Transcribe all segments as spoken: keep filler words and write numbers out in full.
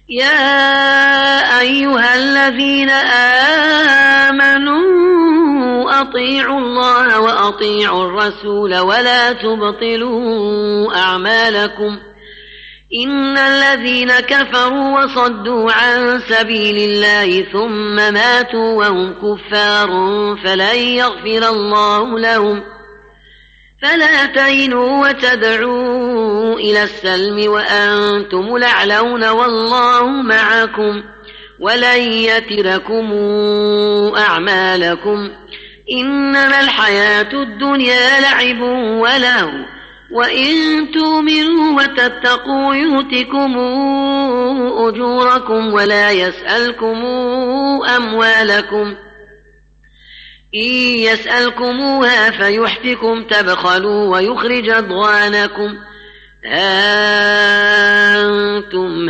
يا أيها الذين آمنوا أطيعوا الله وأطيعوا الرسول ولا تبطلوا أعمالكم إن الذين كفروا وصدوا عن سبيل الله ثم ماتوا وهم كفار فلن يغفر الله لهم فلا تهنوا وتدعوا إلى السلم وأنتم الأعلون والله معكم ولن يتركم أعمالكم إنما الحياة الدنيا لعب ولهو وإن تؤمنوا وتتقوا يؤتكم أجوركم ولا يسألكم أموالكم إن يسألكموها فيحفكم تبخلوا ويخرج أضغانكم أنتم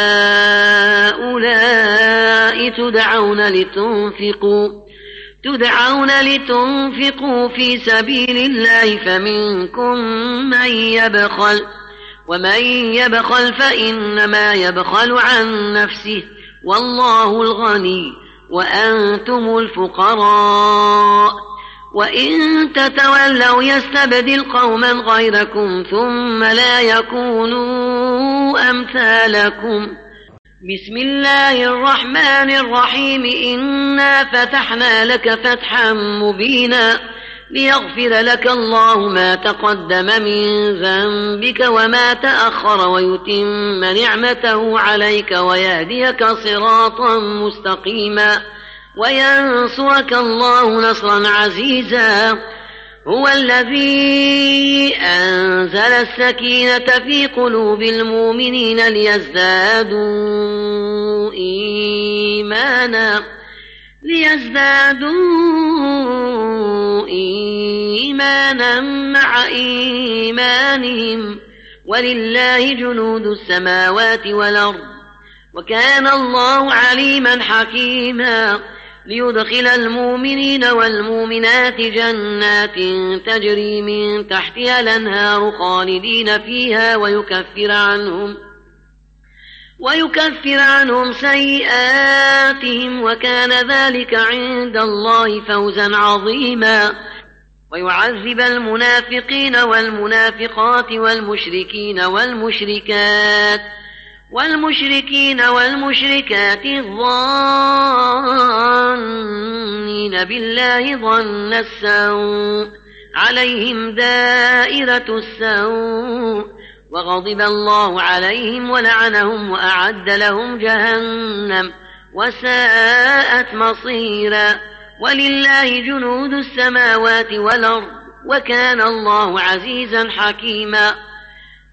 هؤلاء تدعون لتنفقوا تدعون لتنفقوا في سبيل الله فمنكم من يبخل ومن يبخل فإنما يبخل عن نفسه والله الغني وأنتم الفقراء وإن تتولوا يستبدل قوما غيركم ثم لا يكونوا أمثالكم. بسم الله الرحمن الرحيم إنا فتحنا لك فتحا مبينا ليغفر لك الله ما تقدم من ذنبك وما تأخر ويتم نعمته عليك ويهديك صراطا مستقيما وينصرك الله نصرا عزيزا. هو الذي أنزل السكينة في قلوب المؤمنين ليزدادوا إيمانا ليزدادوا إيمانا مع إيمانهم ولله جنود السماوات والأرض وكان الله عليما حكيما. ليدخل المؤمنين والمؤمنات جنات تجري من تحتها الأنهار خالدين فيها ويكفر عنهم ويكفر عنهم سيئاتهم وكان ذلك عند الله فوزا عظيما. ويعذب المنافقين والمنافقات والمشركين والمشركات والمشركين والمشركات الظانين بالله ظن السوء عليهم دائرة السوء وغضب الله عليهم ولعنهم وأعد لهم جهنم وساءت مصيرا. ولله جنود السماوات والأرض وكان الله عزيزا حكيما.